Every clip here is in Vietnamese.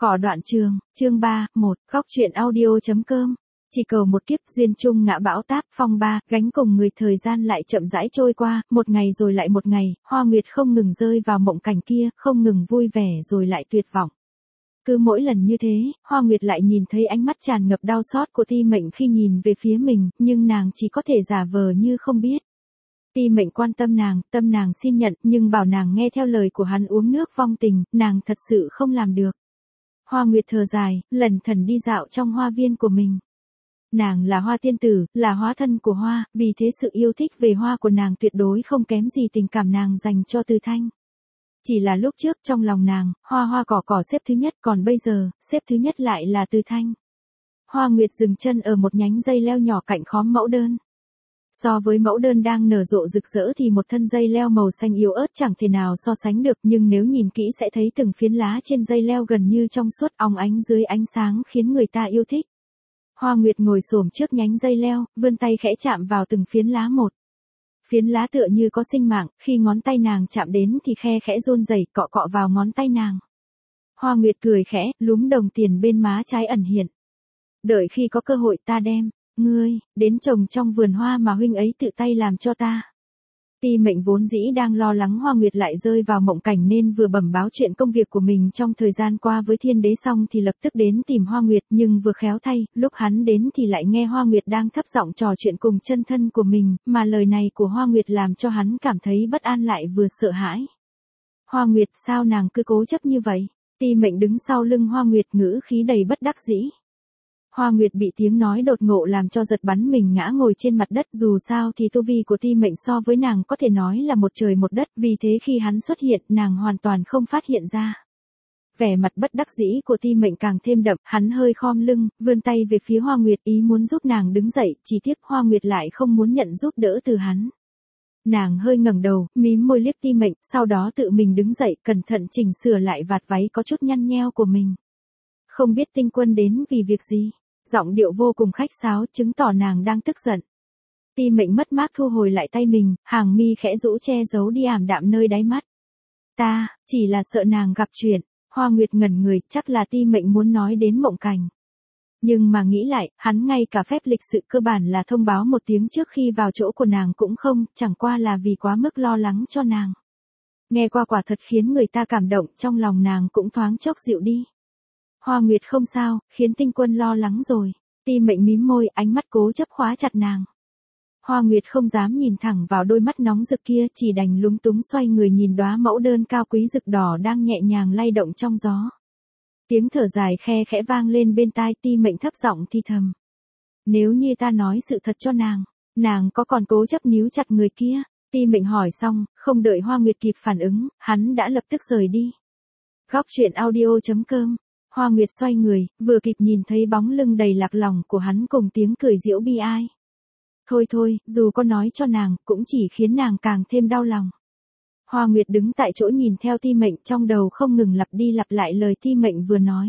Cỏ đoạn trường, chương 3, 1, góc truyện audio.com. Chỉ cầu một kiếp duyên chung ngã bão táp phong ba, gánh cùng người thời gian lại chậm rãi trôi qua, một ngày rồi lại một ngày, Hoa Nguyệt không ngừng rơi vào mộng cảnh kia, không ngừng vui vẻ rồi lại tuyệt vọng. Cứ mỗi lần như thế, Hoa Nguyệt lại nhìn thấy ánh mắt tràn ngập đau xót của Ti Mệnh khi nhìn về phía mình, nhưng nàng chỉ có thể giả vờ như không biết. Ti Mệnh quan tâm nàng, tâm nàng xin nhận, nhưng bảo nàng nghe theo lời của hắn uống nước vong tình, nàng thật sự không làm được. Hoa Nguyệt thở dài, lẩn thẩn đi dạo trong hoa viên của mình. Nàng là Hoa tiên tử, là hóa thân của hoa, vì thế sự yêu thích về hoa của nàng tuyệt đối không kém gì tình cảm nàng dành cho Từ Thanh. Chỉ là lúc trước trong lòng nàng, hoa cỏ xếp thứ nhất, còn bây giờ, xếp thứ nhất lại là Từ Thanh. Hoa Nguyệt dừng chân ở một nhánh dây leo nhỏ cạnh khóm mẫu đơn. So với mẫu đơn đang nở rộ rực rỡ thì một thân dây leo màu xanh yếu ớt chẳng thể nào so sánh được, nhưng nếu nhìn kỹ sẽ thấy từng phiến lá trên dây leo gần như trong suốt óng ánh dưới ánh sáng khiến người ta yêu thích. Hoa Nguyệt ngồi xổm trước nhánh dây leo, vươn tay khẽ chạm vào từng phiến lá một. Phiến lá tựa như có sinh mạng, khi ngón tay nàng chạm đến thì khe khẽ run rẩy, cọ cọ vào ngón tay nàng. Hoa Nguyệt cười khẽ, lúm đồng tiền bên má trái ẩn hiện. Đợi khi có cơ hội ta đem ngươi đến trồng trong vườn hoa mà huynh ấy tự tay làm cho ta. Ti Mệnh vốn dĩ đang lo lắng Hoa Nguyệt lại rơi vào mộng cảnh nên vừa bẩm báo chuyện công việc của mình trong thời gian qua với Thiên Đế xong thì lập tức đến tìm Hoa Nguyệt, nhưng vừa khéo thay, lúc hắn đến thì lại nghe Hoa Nguyệt đang thấp giọng trò chuyện cùng chân thân của mình, mà lời này của Hoa Nguyệt làm cho hắn cảm thấy bất an lại vừa sợ hãi. Hoa Nguyệt, sao nàng cứ cố chấp như vậy? Ti Mệnh đứng sau lưng Hoa Nguyệt, ngữ khí đầy bất đắc dĩ. Hoa Nguyệt bị tiếng nói đột ngộ làm cho giật bắn mình ngã ngồi trên mặt đất, dù sao thì tu vi của Ti Mệnh so với nàng có thể nói là một trời một đất, vì thế khi hắn xuất hiện nàng hoàn toàn không phát hiện ra. Vẻ mặt bất đắc dĩ của Ti Mệnh càng thêm đậm, hắn hơi khom lưng, vươn tay về phía Hoa Nguyệt ý muốn giúp nàng đứng dậy, chỉ tiếc Hoa Nguyệt lại không muốn nhận giúp đỡ từ hắn. Nàng hơi ngẩng đầu, mím môi liếc Ti Mệnh, sau đó tự mình đứng dậy, cẩn thận chỉnh sửa lại vạt váy có chút nhăn nheo của mình. Không biết Tinh Quân đến vì việc gì? Giọng điệu vô cùng khách sáo, chứng tỏ nàng đang tức giận. Ti Mệnh mất mát thu hồi lại tay mình, hàng mi khẽ rũ che giấu đi ảm đạm nơi đáy mắt. Ta, chỉ là sợ nàng gặp chuyện. Hoa Nguyệt ngẩn người, chắc là Ti Mệnh muốn nói đến mộng cảnh. Nhưng mà nghĩ lại, hắn ngay cả phép lịch sự cơ bản là thông báo một tiếng trước khi vào chỗ của nàng cũng không, chẳng qua là vì quá mức lo lắng cho nàng. Nghe qua quả thật khiến người ta cảm động, trong lòng nàng cũng thoáng chốc dịu đi. Hoa Nguyệt không sao, khiến Tinh Quân lo lắng rồi. Ti Mệnh mím môi, ánh mắt cố chấp khóa chặt nàng. Hoa Nguyệt không dám nhìn thẳng vào đôi mắt nóng rực kia, chỉ đành lúng túng xoay người nhìn đóa mẫu đơn cao quý rực đỏ đang nhẹ nhàng lay động trong gió. Tiếng thở dài khe khẽ vang lên bên tai, Ti Mệnh thấp giọng thì thầm. Nếu như ta nói sự thật cho nàng có còn cố chấp níu chặt người kia? Ti Mệnh hỏi xong, không đợi Hoa Nguyệt kịp phản ứng, hắn đã lập tức rời đi. Góc truyện audio.com. Hoa Nguyệt xoay người, vừa kịp nhìn thấy bóng lưng đầy lạc lòng của hắn cùng tiếng cười giễu bi ai. Thôi, dù có nói cho nàng, cũng chỉ khiến nàng càng thêm đau lòng. Hoa Nguyệt đứng tại chỗ nhìn theo Ti Mệnh, trong đầu không ngừng lặp đi lặp lại lời Ti Mệnh vừa nói.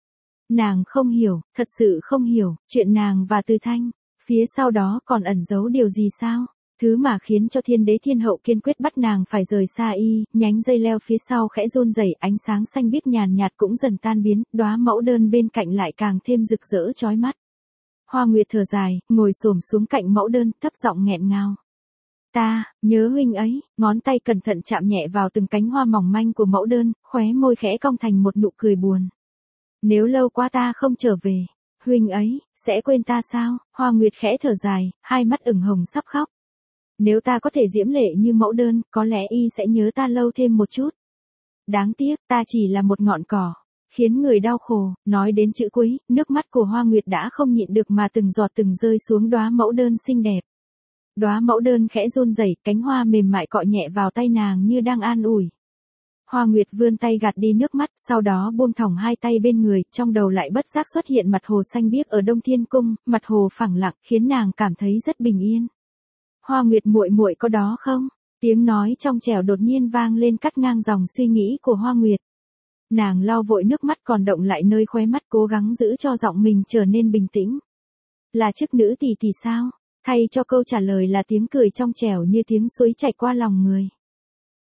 Nàng không hiểu, thật sự không hiểu, chuyện nàng và Từ Thanh, phía sau đó còn ẩn giấu điều gì sao? Thứ mà khiến cho Thiên Đế Thiên Hậu kiên quyết bắt nàng phải rời xa y, nhánh dây leo phía sau khẽ run rẩy, ánh sáng xanh biếc nhàn nhạt cũng dần tan biến, đóa mẫu đơn bên cạnh lại càng thêm rực rỡ chói mắt. Hoa Nguyệt thở dài, ngồi xổm xuống cạnh mẫu đơn, thấp giọng nghẹn ngào. Ta, nhớ huynh ấy, ngón tay cẩn thận chạm nhẹ vào từng cánh hoa mỏng manh của mẫu đơn, khóe môi khẽ cong thành một nụ cười buồn. Nếu lâu quá ta không trở về, huynh ấy, sẽ quên ta sao? Hoa Nguyệt khẽ thở dài, hai mắt ửng hồng sắp khóc. Nếu ta có thể diễm lệ như mẫu đơn, có lẽ y sẽ nhớ ta lâu thêm một chút. Đáng tiếc, ta chỉ là một ngọn cỏ, khiến người đau khổ. Nói đến chữ cuối, nước mắt của Hoa Nguyệt đã không nhịn được mà từng giọt từng rơi xuống đóa mẫu đơn xinh đẹp. Đóa mẫu đơn khẽ run rẩy, cánh hoa mềm mại cọ nhẹ vào tay nàng như đang an ủi. Hoa Nguyệt vươn tay gạt đi nước mắt, sau đó buông thõng hai tay bên người, trong đầu lại bất giác xuất hiện mặt hồ xanh biếc ở Đông Thiên Cung, mặt hồ phẳng lặng, khiến nàng cảm thấy rất bình yên. Hoa Nguyệt muội có đó không? Tiếng nói trong trẻo đột nhiên vang lên cắt ngang dòng suy nghĩ của Hoa Nguyệt. Nàng lau vội nước mắt còn động lại nơi khóe mắt, cố gắng giữ cho giọng mình trở nên bình tĩnh. Là chức nữ tỷ tỷ sao? Thay cho câu trả lời là tiếng cười trong trẻo như tiếng suối chảy qua lòng người.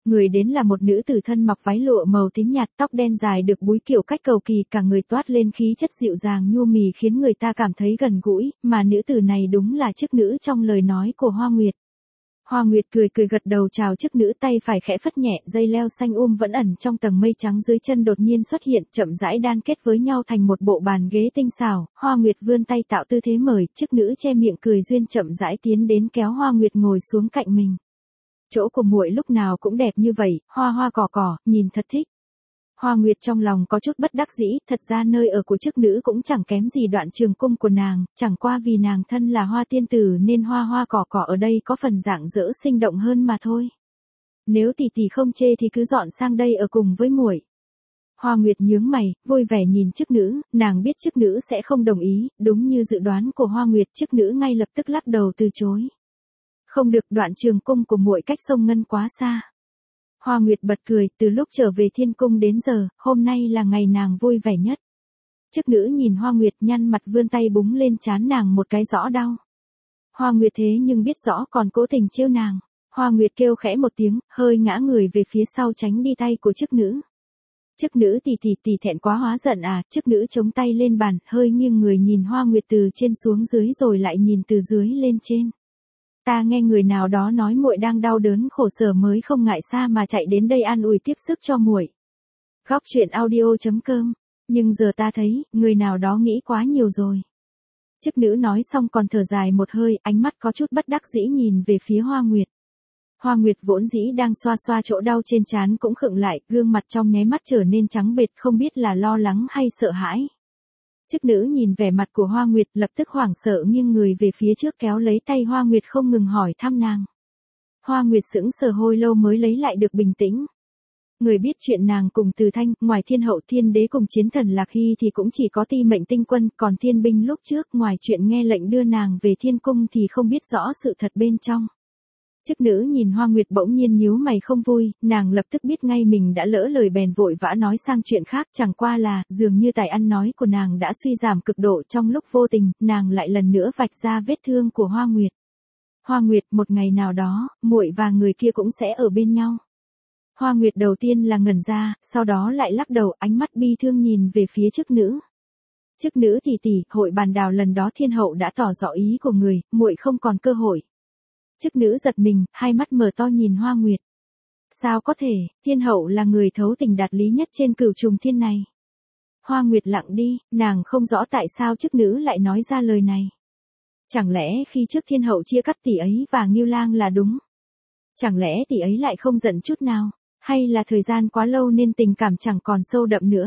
Người đến là một nữ tử thân mặc váy lụa màu tím nhạt, tóc đen dài được búi kiểu cách cầu kỳ, cả người toát lên khí chất dịu dàng nhu mì khiến người ta cảm thấy gần gũi, mà nữ tử này đúng là chức nữ trong lời nói của Hoa Nguyệt. Hoa Nguyệt cười cười gật đầu chào chức nữ, tay phải khẽ phất nhẹ, dây leo xanh vẫn ẩn trong tầng mây trắng dưới chân đột nhiên xuất hiện, chậm rãi đan kết với nhau thành một bộ bàn ghế tinh xảo. Hoa Nguyệt vươn tay tạo tư thế mời, chức nữ che miệng cười duyên chậm rãi tiến đến kéo Hoa Nguyệt ngồi xuống cạnh mình. Chỗ của muội lúc nào cũng đẹp như vậy, hoa hoa cỏ cỏ, nhìn thật thích. Hoa Nguyệt trong lòng có chút bất đắc dĩ, thật ra nơi ở của chức nữ cũng chẳng kém gì Đoạn Trường cung của nàng, chẳng qua vì nàng thân là Hoa tiên tử nên hoa hoa cỏ cỏ ở đây có phần rạng rỡ sinh động hơn mà thôi. Nếu tỷ tỷ không chê thì cứ dọn sang đây ở cùng với muội. Hoa Nguyệt nhướng mày, vui vẻ nhìn chức nữ, nàng biết chức nữ sẽ không đồng ý, đúng như dự đoán của Hoa Nguyệt, chức nữ ngay lập tức lắc đầu từ chối. Không được, Đoạn Trường cung của muội cách sông Ngân quá xa. Hoa Nguyệt bật cười, từ lúc trở về Thiên cung đến giờ, hôm nay là ngày nàng vui vẻ nhất. Chức nữ nhìn Hoa Nguyệt nhăn mặt vươn tay búng lên trán nàng một cái rõ đau. Hoa Nguyệt thế nhưng biết rõ còn cố tình trêu nàng. Hoa Nguyệt kêu khẽ một tiếng, hơi ngã người về phía sau tránh đi tay của chức nữ. Chức nữ tỷ thẹn quá hóa giận à, chức nữ chống tay lên bàn, hơi nghiêng người nhìn Hoa Nguyệt từ trên xuống dưới rồi lại nhìn từ dưới lên trên. Ta nghe người nào đó nói muội đang đau đớn khổ sở mới không ngại xa mà chạy đến đây an ủi tiếp sức cho muội. Góc truyện audio.com. Nhưng giờ ta thấy, người nào đó nghĩ quá nhiều rồi. Chức nữ nói xong còn thở dài một hơi, ánh mắt có chút bất đắc dĩ nhìn về phía Hoa Nguyệt. Hoa Nguyệt vốn dĩ đang xoa xoa chỗ đau trên trán cũng khựng lại, gương mặt trong nháy mắt trở nên trắng bệch, không biết là lo lắng hay sợ hãi. Chức nữ nhìn vẻ mặt của Hoa Nguyệt lập tức hoảng sợ nghiêng người về phía trước kéo lấy tay Hoa Nguyệt không ngừng hỏi thăm nàng. Hoa Nguyệt sững sờ hồi lâu mới lấy lại được bình tĩnh. Người biết chuyện nàng cùng Từ Thanh, ngoài Thiên Hậu Thiên Đế cùng Chiến Thần Lạc Hy thì cũng chỉ có Ti Mệnh Tinh Quân, còn Thiên Binh lúc trước ngoài chuyện nghe lệnh đưa nàng về Thiên Cung thì không biết rõ sự thật bên trong. Chức nữ nhìn Hoa Nguyệt bỗng nhiên nhíu mày không vui, nàng lập tức biết ngay mình đã lỡ lời bèn vội vã nói sang chuyện khác, chẳng qua là, dường như tài ăn nói của nàng đã suy giảm cực độ trong lúc vô tình, nàng lại lần nữa vạch ra vết thương của Hoa Nguyệt. Hoa Nguyệt, một ngày nào đó, muội và người kia cũng sẽ ở bên nhau. Hoa Nguyệt đầu tiên là ngẩn ra, sau đó lại lắc đầu, ánh mắt bi thương nhìn về phía chức nữ. Chức nữ tỷ, hội bàn đào lần đó Thiên Hậu đã tỏ rõ ý của người, muội không còn cơ hội. Chức nữ giật mình, hai mắt mở to nhìn Hoa Nguyệt. Sao có thể, Thiên Hậu là người thấu tình đạt lý nhất trên cửu trùng thiên này. Hoa Nguyệt lặng đi, nàng không rõ tại sao chức nữ lại nói ra lời này. Chẳng lẽ khi trước Thiên Hậu chia cắt tỷ ấy và Ngưu Lang là đúng? Chẳng lẽ tỷ ấy lại không giận chút nào, hay là thời gian quá lâu nên tình cảm chẳng còn sâu đậm nữa?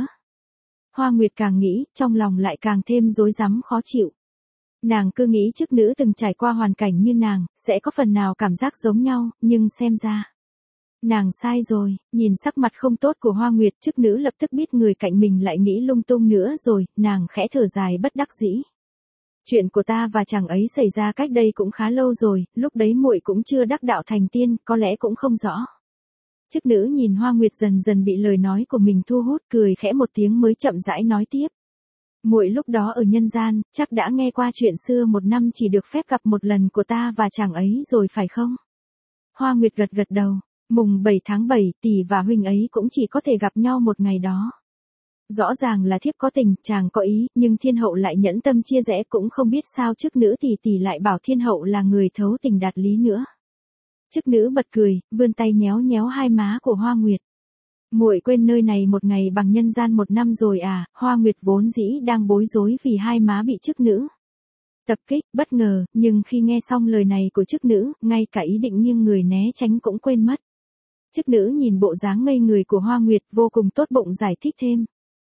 Hoa Nguyệt càng nghĩ, trong lòng lại càng thêm rối rắm khó chịu. Nàng cứ nghĩ chức nữ từng trải qua hoàn cảnh như nàng, sẽ có phần nào cảm giác giống nhau, nhưng xem ra. Nàng sai rồi, nhìn sắc mặt không tốt của Hoa Nguyệt, chức nữ lập tức biết người cạnh mình lại nghĩ lung tung nữa rồi, nàng khẽ thở dài bất đắc dĩ. Chuyện của ta và chàng ấy xảy ra cách đây cũng khá lâu rồi, lúc đấy muội cũng chưa đắc đạo thành tiên, có lẽ cũng không rõ. Chức nữ nhìn Hoa Nguyệt dần dần bị lời nói của mình thu hút, cười khẽ một tiếng mới chậm rãi nói tiếp. Muội lúc đó ở nhân gian, chắc đã nghe qua chuyện xưa một năm chỉ được phép gặp một lần của ta và chàng ấy rồi phải không? Hoa Nguyệt gật gật đầu, mùng 7 tháng 7, tỷ và huynh ấy cũng chỉ có thể gặp nhau một ngày đó. Rõ ràng là thiếp có tình, chàng có ý, nhưng Thiên Hậu lại nhẫn tâm chia rẽ, cũng không biết sao chức nữ tỷ lại bảo Thiên Hậu là người thấu tình đạt lý nữa. Chức nữ bật cười, vươn tay nhéo nhéo hai má của Hoa Nguyệt. Muội quên nơi này một ngày bằng nhân gian một năm rồi à? Hoa Nguyệt vốn dĩ đang bối rối vì hai má bị chức nữ tập kích, bất ngờ, nhưng khi nghe xong lời này của chức nữ, ngay cả ý định nghiêng người né tránh cũng quên mất. Chức nữ nhìn bộ dáng ngây người của Hoa Nguyệt vô cùng tốt bụng giải thích thêm.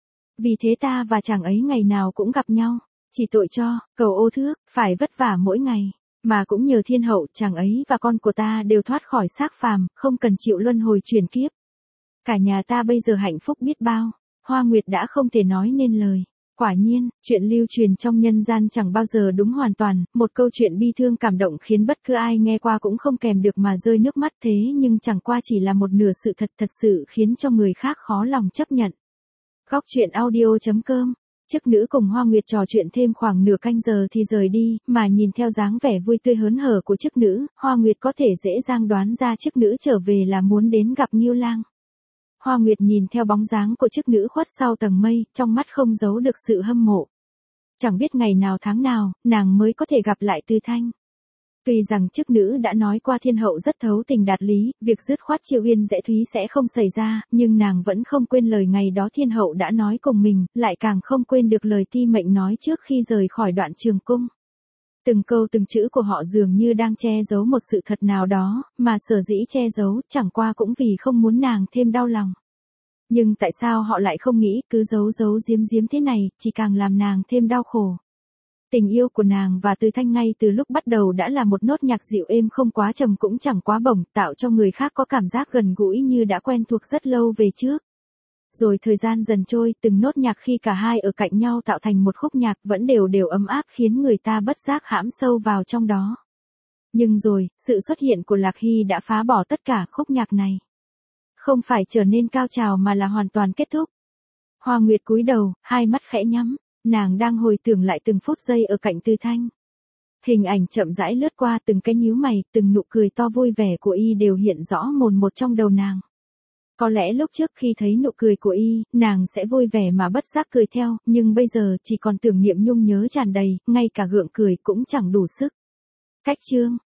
Vì thế ta và chàng ấy ngày nào cũng gặp nhau, chỉ tội cho, cầu ô thước, phải vất vả mỗi ngày. Mà cũng nhờ Thiên Hậu, chàng ấy và con của ta đều thoát khỏi xác phàm, không cần chịu luân hồi chuyển kiếp. Cả nhà ta bây giờ hạnh phúc biết bao. Hoa Nguyệt đã không thể nói nên lời. Quả nhiên, chuyện lưu truyền trong nhân gian chẳng bao giờ đúng hoàn toàn, một câu chuyện bi thương cảm động khiến bất cứ ai nghe qua cũng không kèm được mà rơi nước mắt, thế nhưng chẳng qua chỉ là một nửa sự thật thật sự khiến cho người khác khó lòng chấp nhận. Góc truyện audio.com Chức nữ cùng Hoa Nguyệt trò chuyện thêm khoảng nửa canh giờ thì rời đi, mà nhìn theo dáng vẻ vui tươi hớn hở của chức nữ, Hoa Nguyệt có thể dễ dàng đoán ra chức nữ trở về là muốn đến gặp Ngưu Lang. Hoa Nguyệt nhìn theo bóng dáng của chức nữ khuất sau tầng mây, trong mắt không giấu được sự hâm mộ. Chẳng biết ngày nào tháng nào, nàng mới có thể gặp lại Từ Thanh. Tuy rằng chức nữ đã nói qua thiên hậu rất thấu tình đạt lý, việc dứt khoát chiêu yên dễ thúy sẽ không xảy ra, nhưng nàng vẫn không quên lời ngày đó thiên hậu đã nói cùng mình, lại càng không quên được lời ti mệnh nói trước khi rời khỏi Đoạn Trường Cung. Từng câu từng chữ của họ dường như đang che giấu một sự thật nào đó, mà sở dĩ che giấu chẳng qua cũng vì không muốn nàng thêm đau lòng. Nhưng tại sao họ lại không nghĩ cứ giấu giấu giếm giếm thế này, chỉ càng làm nàng thêm đau khổ. Tình yêu của nàng và Từ Thanh ngay từ lúc bắt đầu đã là một nốt nhạc dịu êm không quá trầm cũng chẳng quá bổng, tạo cho người khác có cảm giác gần gũi như đã quen thuộc rất lâu về trước. Rồi thời gian dần trôi, từng nốt nhạc khi cả hai ở cạnh nhau tạo thành một khúc nhạc vẫn đều đều ấm áp khiến người ta bất giác hãm sâu vào trong đó. Nhưng rồi, sự xuất hiện của Lạc Hy đã phá bỏ tất cả khúc nhạc này. Không phải trở nên cao trào mà là hoàn toàn kết thúc. Hoa Nguyệt cúi đầu, hai mắt khẽ nhắm. Nàng đang hồi tưởng lại từng phút giây ở cạnh Từ Thanh. Hình ảnh chậm rãi lướt qua từng cái nhíu mày, từng nụ cười to vui vẻ của y đều hiện rõ mồn một trong đầu nàng. Có lẽ lúc trước khi thấy nụ cười của y, nàng sẽ vui vẻ mà bất giác cười theo, nhưng bây giờ chỉ còn tưởng niệm nhung nhớ tràn đầy, ngay cả gượng cười cũng chẳng đủ sức. Cách chương